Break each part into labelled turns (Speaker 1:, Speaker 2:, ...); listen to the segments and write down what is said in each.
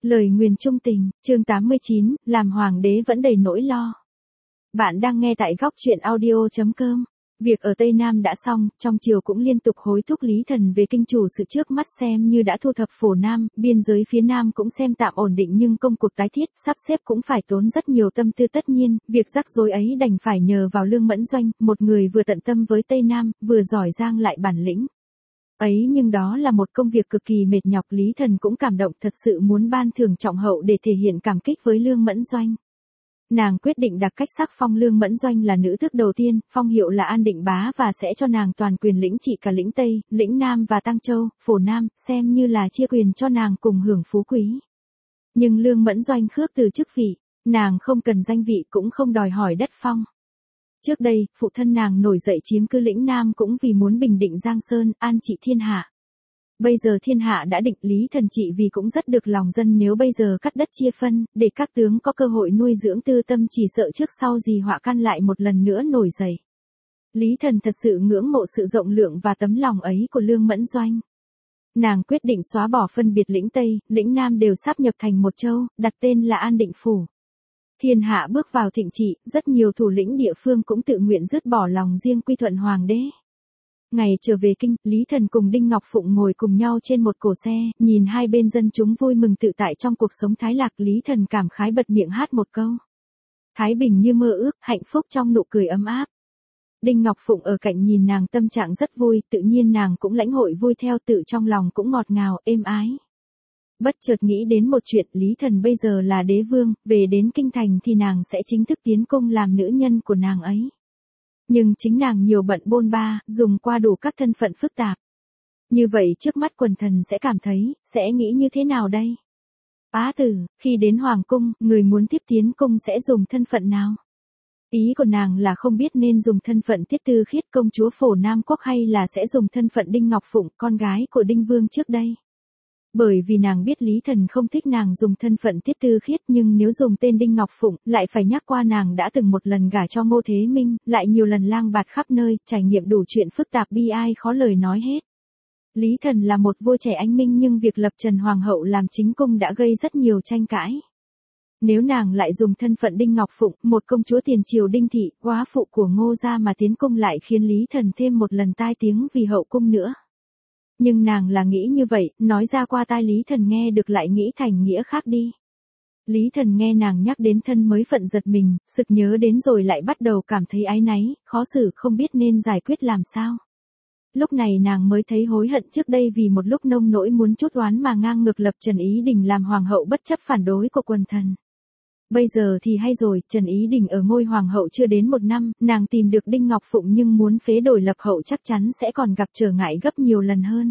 Speaker 1: Lời nguyền chung tình, chương 89, làm hoàng đế vẫn đầy nỗi lo. Bạn đang nghe tại góc truyện audio.com. Việc ở Tây Nam đã xong, trong triều cũng liên tục hối thúc Lý Thần về kinh chủ sự trước mắt xem như đã thu thập phổ Nam, biên giới phía Nam cũng xem tạm ổn định nhưng công cuộc tái thiết, sắp xếp cũng phải tốn rất nhiều tâm tư tất nhiên, việc rắc rối ấy đành phải nhờ vào Lương Mẫn Doanh, một người vừa tận tâm với Tây Nam, vừa giỏi giang lại bản lĩnh. Ấy nhưng đó là một công việc cực kỳ mệt nhọc, Lý Thần cũng cảm động thật sự muốn ban thưởng trọng hậu để thể hiện cảm kích với Lương Mẫn Doanh. Nàng quyết định đặt cách sắc phong Lương Mẫn Doanh là nữ tước đầu tiên, phong hiệu là An Định Bá và sẽ cho nàng toàn quyền lĩnh trị cả lĩnh Tây, lĩnh Nam và Tăng Châu, Phổ Nam, xem như là chia quyền cho nàng cùng hưởng phú quý. Nhưng Lương Mẫn Doanh khước từ chức vị, nàng không cần danh vị cũng không đòi hỏi đất phong. Trước đây, phụ thân nàng nổi dậy chiếm cứ lĩnh Nam cũng vì muốn bình định Giang Sơn, an trị thiên hạ. Bây giờ thiên hạ đã định, Lý Thần trị vì cũng rất được lòng dân, nếu bây giờ cắt đất chia phân, để các tướng có cơ hội nuôi dưỡng tư tâm chỉ sợ trước sau gì họa căn lại một lần nữa nổi dậy. Lý Thần thật sự ngưỡng mộ sự rộng lượng và tấm lòng ấy của Lương Mẫn Doanh. Nàng quyết định xóa bỏ phân biệt lĩnh Tây, lĩnh Nam đều sáp nhập thành một châu, đặt tên là An Định Phủ. Thiên hạ bước vào thịnh trị, rất nhiều thủ lĩnh địa phương cũng tự nguyện dứt bỏ lòng riêng quy thuận hoàng đế. Ngày trở về kinh, Lý Thần cùng Đinh Ngọc Phụng ngồi cùng nhau trên một cỗ xe, nhìn hai bên dân chúng vui mừng tự tại trong cuộc sống thái lạc, Lý Thần cảm khái bật miệng hát một câu. Thái bình như mơ ước, hạnh phúc trong nụ cười ấm áp. Đinh Ngọc Phụng ở cạnh nhìn nàng tâm trạng rất vui, tự nhiên nàng cũng lãnh hội vui theo, tự trong lòng cũng ngọt ngào, êm ái. Bất chợt nghĩ đến một chuyện, Lý Thần bây giờ là đế vương, về đến kinh thành thì nàng sẽ chính thức tiến cung làm nữ nhân của nàng ấy. Nhưng chính nàng nhiều bận bôn ba, dùng qua đủ các thân phận phức tạp. Như vậy trước mắt quần thần sẽ cảm thấy, sẽ nghĩ như thế nào đây? Bá tử, khi đến hoàng cung, người muốn tiếp tiến cung sẽ dùng thân phận nào? Ý của nàng là không biết nên dùng thân phận Tiết Tư Khiết công chúa Phổ Nam Quốc hay là sẽ dùng thân phận Đinh Ngọc Phụng, con gái của Đinh Vương trước đây. Bởi vì nàng biết Lý Thần không thích nàng dùng thân phận Tiết Tư Khiết, nhưng nếu dùng tên Đinh Ngọc Phụng, lại phải nhắc qua nàng đã từng một lần gả cho Ngô Thế Minh, lại nhiều lần lang bạt khắp nơi, trải nghiệm đủ chuyện phức tạp bi ai khó lời nói hết. Lý Thần là một vua trẻ anh minh nhưng việc lập Trần Hoàng hậu làm chính cung đã gây rất nhiều tranh cãi. Nếu nàng lại dùng thân phận Đinh Ngọc Phụng, một công chúa tiền triều Đinh Thị, góa phụ của Ngô gia mà tiến cung lại khiến Lý Thần thêm một lần tai tiếng vì hậu cung nữa. Nhưng nàng là nghĩ như vậy, nói ra qua tai Lý Thần nghe được lại nghĩ thành nghĩa khác đi. Lý Thần nghe nàng nhắc đến thân mới phận giật mình, sực nhớ đến rồi lại bắt đầu cảm thấy áy náy, khó xử không biết nên giải quyết làm sao. Lúc này nàng mới thấy hối hận trước đây vì một lúc nông nỗi muốn trút oán mà ngang ngược lập Trần Ý Đình làm hoàng hậu bất chấp phản đối của quần thần. Bây giờ thì hay rồi, Trần Ý Đình ở ngôi hoàng hậu chưa đến một năm, nàng tìm được Đinh Ngọc Phụng nhưng muốn phế đổi lập hậu chắc chắn sẽ còn gặp trở ngại gấp nhiều lần hơn.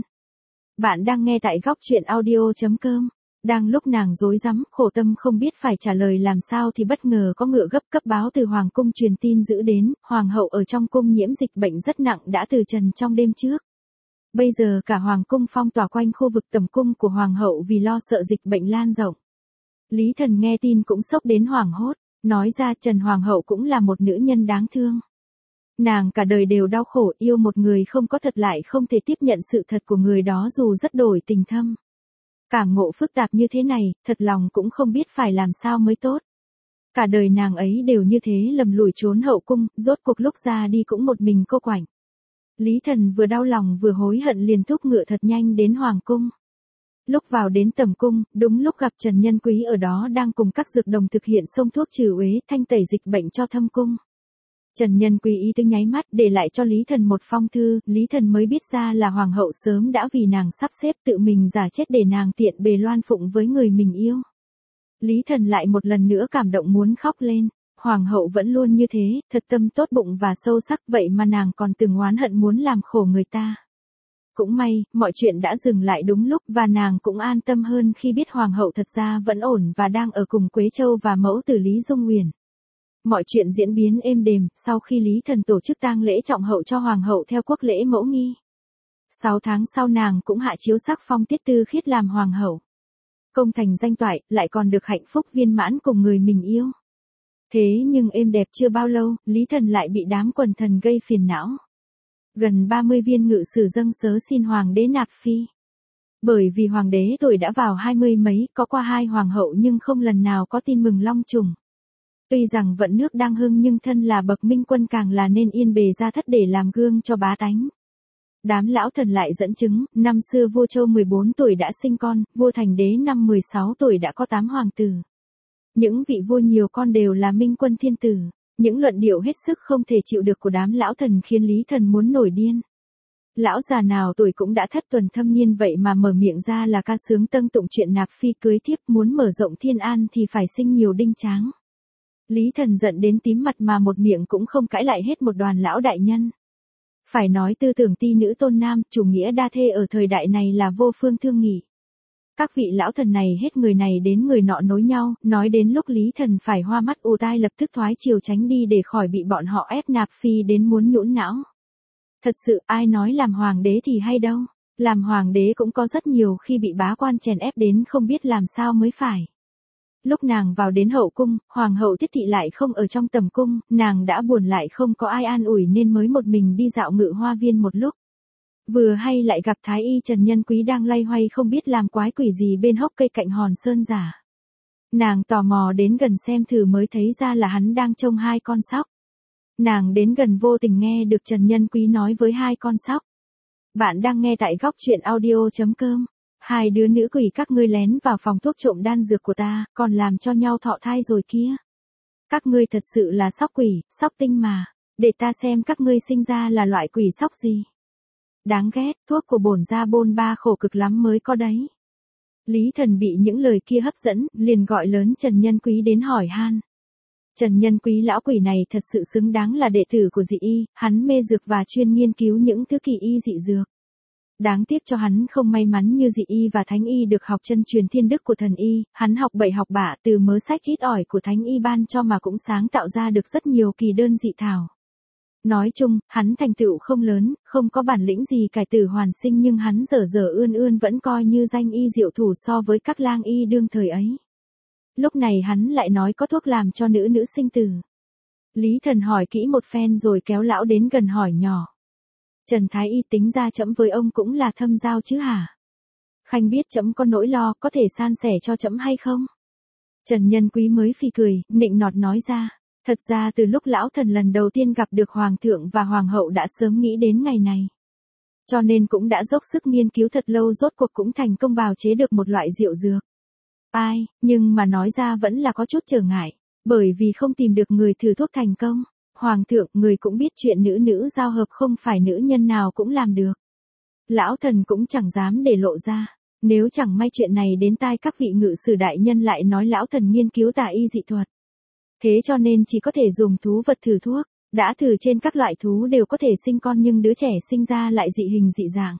Speaker 1: Bạn đang nghe tại góc truyện audio.com. Đang lúc nàng rối rắm, khổ tâm không biết phải trả lời làm sao thì bất ngờ có ngựa gấp cấp báo từ hoàng cung truyền tin dữ đến, hoàng hậu ở trong cung nhiễm dịch bệnh rất nặng đã từ trần trong đêm trước. Bây giờ cả hoàng cung phong tỏa quanh khu vực tầm cung của hoàng hậu vì lo sợ dịch bệnh lan rộng. Lý Thần nghe tin cũng sốc đến hoảng hốt, nói ra Trần Hoàng hậu cũng là một nữ nhân đáng thương. Nàng cả đời đều đau khổ, yêu một người không có thật lại không thể tiếp nhận sự thật của người đó dù rất đổi tình thâm. Cảm ngộ phức tạp như thế này, thật lòng cũng không biết phải làm sao mới tốt. Cả đời nàng ấy đều như thế lầm lũi trốn hậu cung, rốt cuộc lúc ra đi cũng một mình cô quạnh. Lý Thần vừa đau lòng vừa hối hận liền thúc ngựa thật nhanh đến hoàng cung. Lúc vào đến tầm cung, đúng lúc gặp Trần Nhân Quý ở đó đang cùng các dược đồng thực hiện xông thuốc trừ uế, thanh tẩy dịch bệnh cho thâm cung. Trần Nhân Quý ý tứ nháy mắt để lại cho Lý Thần một phong thư, Lý Thần mới biết ra là hoàng hậu sớm đã vì nàng sắp xếp tự mình giả chết để nàng tiện bề loan phụng với người mình yêu. Lý Thần lại một lần nữa cảm động muốn khóc lên, hoàng hậu vẫn luôn như thế, thật tâm tốt bụng và sâu sắc, vậy mà nàng còn từng oán hận muốn làm khổ người ta. Cũng may, mọi chuyện đã dừng lại đúng lúc và nàng cũng an tâm hơn khi biết hoàng hậu thật ra vẫn ổn và đang ở cùng Quế Châu và mẫu tử Lý Dung Uyển. Mọi chuyện diễn biến êm đềm, sau khi Lý Thần tổ chức tang lễ trọng hậu cho hoàng hậu theo quốc lễ mẫu nghi. 6 tháng sau nàng cũng hạ chiếu sắc phong Tiết Tư Khiết làm hoàng hậu. Công thành danh toại, lại còn được hạnh phúc viên mãn cùng người mình yêu. Thế nhưng êm đẹp chưa bao lâu, Lý Thần lại bị đám quần thần gây phiền não. Gần 30 viên ngự sử dâng sớ xin hoàng đế nạp phi. Bởi vì hoàng đế tuổi đã vào 20 mấy, có qua 2 hoàng hậu nhưng không lần nào có tin mừng long trùng. Tuy rằng vận nước đang hưng nhưng thân là bậc minh quân càng là nên yên bề gia thất để làm gương cho bá tánh. Đám lão thần lại dẫn chứng, năm xưa vua Châu 14 tuổi đã sinh con, vua Thành Đế năm 16 tuổi đã có 8 hoàng tử. Những vị vua nhiều con đều là minh quân thiên tử. Những luận điệu hết sức không thể chịu được của đám lão thần khiến Lý Thần muốn nổi điên. Lão già nào tuổi cũng đã thất tuần thâm niên vậy mà mở miệng ra là ca sướng tâng tụng chuyện nạp phi cưới thiếp, muốn mở rộng thiên an thì phải sinh nhiều đinh tráng. Lý Thần giận đến tím mặt mà một miệng cũng không cãi lại hết một đoàn lão đại nhân. Phải nói tư tưởng ti nữ tôn nam, chủ nghĩa đa thê ở thời đại này là vô phương thương nghị. Các vị lão thần này hết người này đến người nọ nối nhau, nói đến lúc Lý Thần phải hoa mắt ù tai lập tức thoái chiều tránh đi để khỏi bị bọn họ ép nạp phi đến muốn nhũn não. Thật sự ai nói làm hoàng đế thì hay đâu, làm hoàng đế cũng có rất nhiều khi bị bá quan chèn ép đến không biết làm sao mới phải. Lúc nàng vào đến hậu cung, hoàng hậu Tiết Thị lại không ở trong tầm cung, nàng đã buồn lại không có ai an ủi nên mới một mình đi dạo Ngự Hoa Viên một lúc. Vừa hay lại gặp Thái y Trần Nhân Quý đang loay hoay không biết làm quái quỷ gì bên hốc cây cạnh hòn sơn giả. Nàng tò mò đến gần xem thử mới thấy ra là hắn đang trông 2 con sóc. Nàng đến gần vô tình nghe được Trần Nhân Quý nói với 2 con sóc. Bạn đang nghe tại góc truyện audio.com. 2 đứa nữ quỷ các ngươi lén vào phòng thuốc trộm đan dược của ta, còn làm cho nhau thọ thai rồi kia. Các ngươi thật sự là sóc quỷ, sóc tinh mà. Để ta xem các ngươi sinh ra là loại quỷ sóc gì. Đáng ghét, thuốc của bổn gia bôn ba khổ cực lắm mới có đấy. Lý Thần bị những lời kia hấp dẫn, liền gọi lớn Trần Nhân Quý đến hỏi han. Trần Nhân Quý lão quỷ này thật sự xứng đáng là đệ tử của dị y, hắn mê dược và chuyên nghiên cứu những thứ kỳ y dị dược. Đáng tiếc cho hắn không may mắn như dị y và thánh y được học chân truyền thiên đức của thần y, hắn học bậy học bạ từ mớ sách ít ỏi của thánh y ban cho mà cũng sáng tạo ra được rất nhiều kỳ đơn dị thảo. Nói chung, hắn thành tựu không lớn, không có bản lĩnh gì cải tử hoàn sinh nhưng hắn dở dở ươn vẫn coi như danh y diệu thủ so với các lang y đương thời ấy. Lúc này hắn lại nói có thuốc làm cho nữ sinh tử. Lý Thần hỏi kỹ một phen rồi kéo lão đến gần hỏi nhỏ. Trần Thái y tính ra trẫm với ông cũng là thâm giao chứ hả? Khanh biết trẫm có nỗi lo, có thể san sẻ cho trẫm hay không? Trần Nhân Quý mới phì cười, nịnh nọt nói ra. Thật ra từ lúc lão thần lần đầu tiên gặp được hoàng thượng và hoàng hậu đã sớm nghĩ đến ngày này. Cho nên cũng đã dốc sức nghiên cứu thật lâu rốt cuộc cũng thành công bào chế được một loại rượu dược. Nhưng mà nói ra vẫn là có chút trở ngại, bởi vì không tìm được người thử thuốc thành công. Hoàng thượng, người cũng biết chuyện nữ giao hợp không phải nữ nhân nào cũng làm được. Lão thần cũng chẳng dám để lộ ra, nếu chẳng may chuyện này đến tai các vị ngự sử đại nhân lại nói lão thần nghiên cứu tà y dị thuật. Thế cho nên chỉ có thể dùng thú vật thử thuốc, đã thử trên các loại thú đều có thể sinh con nhưng đứa trẻ sinh ra lại dị hình dị dạng.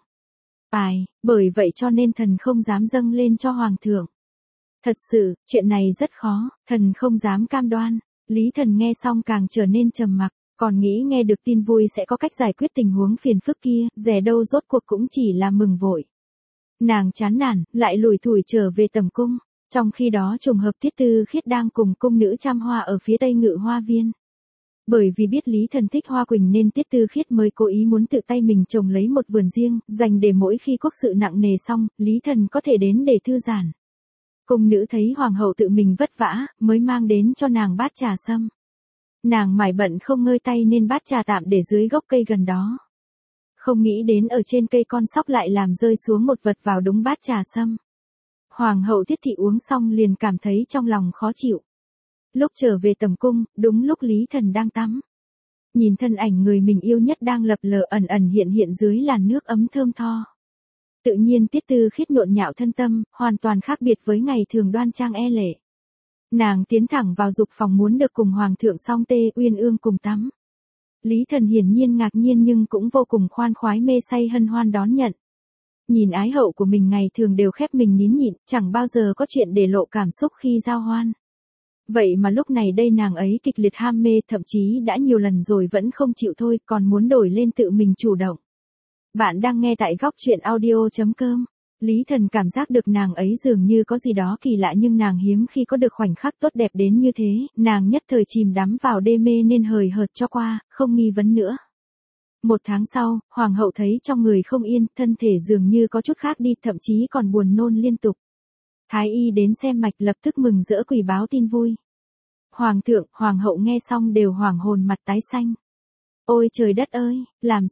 Speaker 1: Bởi vậy cho nên thần không dám dâng lên cho hoàng thượng. Thật sự, chuyện này rất khó, thần không dám cam đoan. Lý Thần nghe xong càng trở nên trầm mặc, còn nghĩ nghe được tin vui sẽ có cách giải quyết tình huống phiền phức kia, dè đâu rốt cuộc cũng chỉ là mừng vội. Nàng chán nản, lại lủi thủi trở về tầm cung. Trong khi đó trùng hợp Tiết Tư Khiết đang cùng cung nữ chăm hoa ở phía tây Ngự Hoa Viên. Bởi vì biết Lý Thần thích hoa quỳnh nên Tiết Tư Khiết mới cố ý muốn tự tay mình trồng lấy một vườn riêng, dành để mỗi khi quốc sự nặng nề xong, Lý Thần có thể đến để thư giãn. Cung nữ thấy hoàng hậu tự mình vất vả, mới mang đến cho nàng bát trà sâm. Nàng mải bận không ngơi tay nên bát trà tạm để dưới gốc cây gần đó. Không nghĩ đến ở trên cây con sóc lại làm rơi xuống một vật vào đúng bát trà sâm. Hoàng hậu Tiết Thị uống xong liền cảm thấy trong lòng khó chịu. Lúc trở về tầm cung, đúng lúc Lý Thần đang tắm. Nhìn thân ảnh người mình yêu nhất đang lập lờ ẩn hiện dưới làn nước ấm thơm tho. Tự nhiên Tiết Tư Khiết nhộn nhạo thân tâm, hoàn toàn khác biệt với ngày thường đoan trang e lệ. Nàng tiến thẳng vào dục phòng muốn được cùng hoàng thượng song tê uyên ương cùng tắm. Lý Thần hiển nhiên ngạc nhiên nhưng cũng vô cùng khoan khoái mê say hân hoan đón nhận. Nhìn ái hậu của mình ngày thường đều khép mình nín nhịn, chẳng bao giờ có chuyện để lộ cảm xúc khi giao hoan. Vậy mà lúc này đây nàng ấy kịch liệt ham mê, thậm chí đã nhiều lần rồi vẫn không chịu thôi, còn muốn đổi lên tự mình chủ động. Bạn đang nghe tại góc truyện audio.com. Lý Thần cảm giác được nàng ấy dường như có gì đó kỳ lạ nhưng nàng hiếm khi có được khoảnh khắc tốt đẹp đến như thế, nàng nhất thời chìm đắm vào đê mê nên hời hợt cho qua, không nghi vấn nữa. 1 tháng sau, hoàng hậu thấy trong người không yên, thân thể dường như có chút khác đi, thậm chí còn buồn nôn liên tục. Thái y đến xem mạch lập tức mừng rỡ quỳ báo tin vui. Hoàng thượng, hoàng hậu nghe xong đều hoảng hồn mặt tái xanh. Ôi trời đất ơi,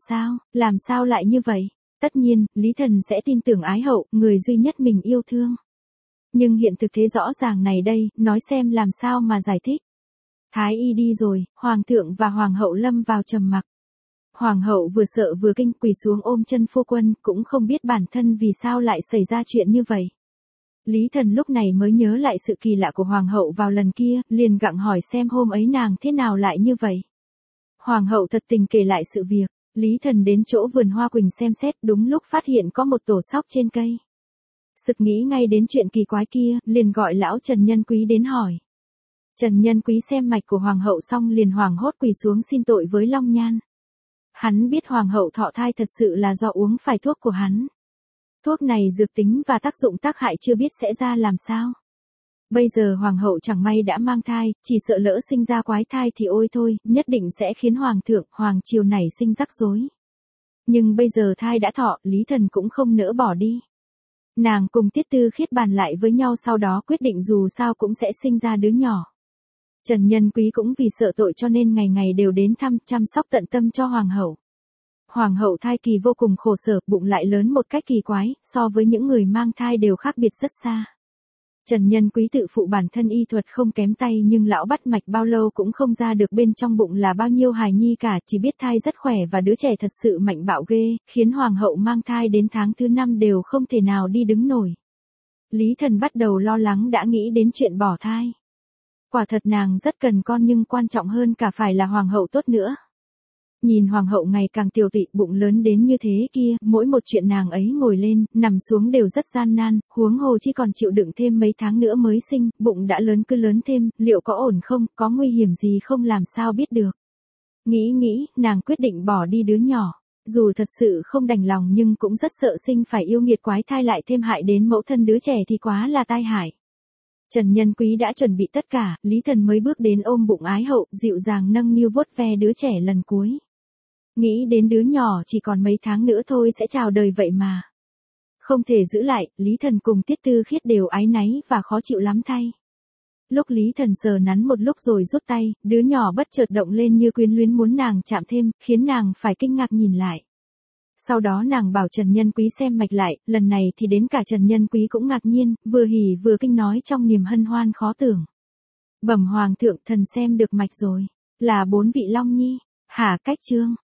Speaker 1: làm sao lại như vậy? Tất nhiên, Lý Thần sẽ tin tưởng ái hậu, người duy nhất mình yêu thương. Nhưng hiện thực thế rõ ràng này đây, nói xem làm sao mà giải thích. Thái y đi rồi, hoàng thượng và hoàng hậu lâm vào trầm mặc. Hoàng hậu vừa sợ vừa kinh, quỳ xuống ôm chân phu quân, cũng không biết bản thân vì sao lại xảy ra chuyện như vậy. Lý Thần lúc này mới nhớ lại sự kỳ lạ của hoàng hậu vào lần kia, liền gặng hỏi xem hôm ấy nàng thế nào lại như vậy. Hoàng hậu thật tình kể lại sự việc. Lý Thần đến chỗ vườn hoa quỳnh xem xét, đúng lúc phát hiện có một tổ sóc trên cây. Sực nghĩ ngay đến chuyện kỳ quái kia, liền gọi lão Trần Nhân Quý đến hỏi. Trần Nhân Quý xem mạch của hoàng hậu xong liền hoảng hốt quỳ xuống xin tội với Long Nhan. Hắn biết hoàng hậu thọ thai thật sự là do uống phải thuốc của hắn. Thuốc này dược tính và tác dụng tác hại chưa biết sẽ ra làm sao. Bây giờ hoàng hậu chẳng may đã mang thai, chỉ sợ lỡ sinh ra quái thai thì ôi thôi, nhất định sẽ khiến hoàng thượng, hoàng triều nảy sinh rắc rối. Nhưng bây giờ thai đã thọ, Lý Thần cũng không nỡ bỏ đi. Nàng cùng Tiết Tư Khiết bàn lại với nhau sau đó quyết định dù sao cũng sẽ sinh ra đứa nhỏ. Trần Nhân Quý cũng vì sợ tội cho nên ngày ngày đều đến thăm, chăm sóc tận tâm cho hoàng hậu. Hoàng hậu thai kỳ vô cùng khổ sở, bụng lại lớn một cách kỳ quái, so với những người mang thai đều khác biệt rất xa. Trần Nhân Quý tự phụ bản thân y thuật không kém tay nhưng lão bắt mạch bao lâu cũng không ra được bên trong bụng là bao nhiêu hài nhi cả, chỉ biết thai rất khỏe và đứa trẻ thật sự mạnh bạo ghê, khiến hoàng hậu mang thai đến tháng thứ 5 đều không thể nào đi đứng nổi. Lý Thần bắt đầu lo lắng đã nghĩ đến chuyện bỏ thai. Quả thật nàng rất cần con nhưng quan trọng hơn cả phải là hoàng hậu tốt nữa. Nhìn hoàng hậu ngày càng tiều tụy, bụng lớn đến như thế kia, mỗi một chuyện nàng ấy ngồi lên, nằm xuống đều rất gian nan, huống hồ chi còn chịu đựng thêm mấy tháng nữa mới sinh, bụng đã lớn cứ lớn thêm, liệu có ổn không, có nguy hiểm gì không làm sao biết được. Nghĩ, nàng quyết định bỏ đi đứa nhỏ. Dù thật sự không đành lòng nhưng cũng rất sợ sinh phải yêu nghiệt quái thai lại thêm hại đến mẫu thân đứa trẻ thì quá là tai hại. Trần Nhân Quý đã chuẩn bị tất cả, Lý Thần mới bước đến ôm bụng ái hậu, dịu dàng nâng niu vuốt ve đứa trẻ lần cuối. Nghĩ đến đứa nhỏ chỉ còn mấy tháng nữa thôi sẽ chào đời vậy mà. Không thể giữ lại, Lý Thần cùng Tiết Tư Khiết đều áy náy và khó chịu lắm thay. Lúc Lý Thần sờ nắn một lúc rồi rút tay, đứa nhỏ bất chợt động lên như quyến luyến muốn nàng chạm thêm, khiến nàng phải kinh ngạc nhìn lại. Sau đó nàng bảo Trần Nhân Quý xem mạch lại, lần này thì đến cả Trần Nhân Quý cũng ngạc nhiên, vừa hỉ vừa kinh nói trong niềm hân hoan khó tưởng. Bẩm hoàng thượng, thần xem được mạch rồi, là 4 vị long nhi. Hả, cách chương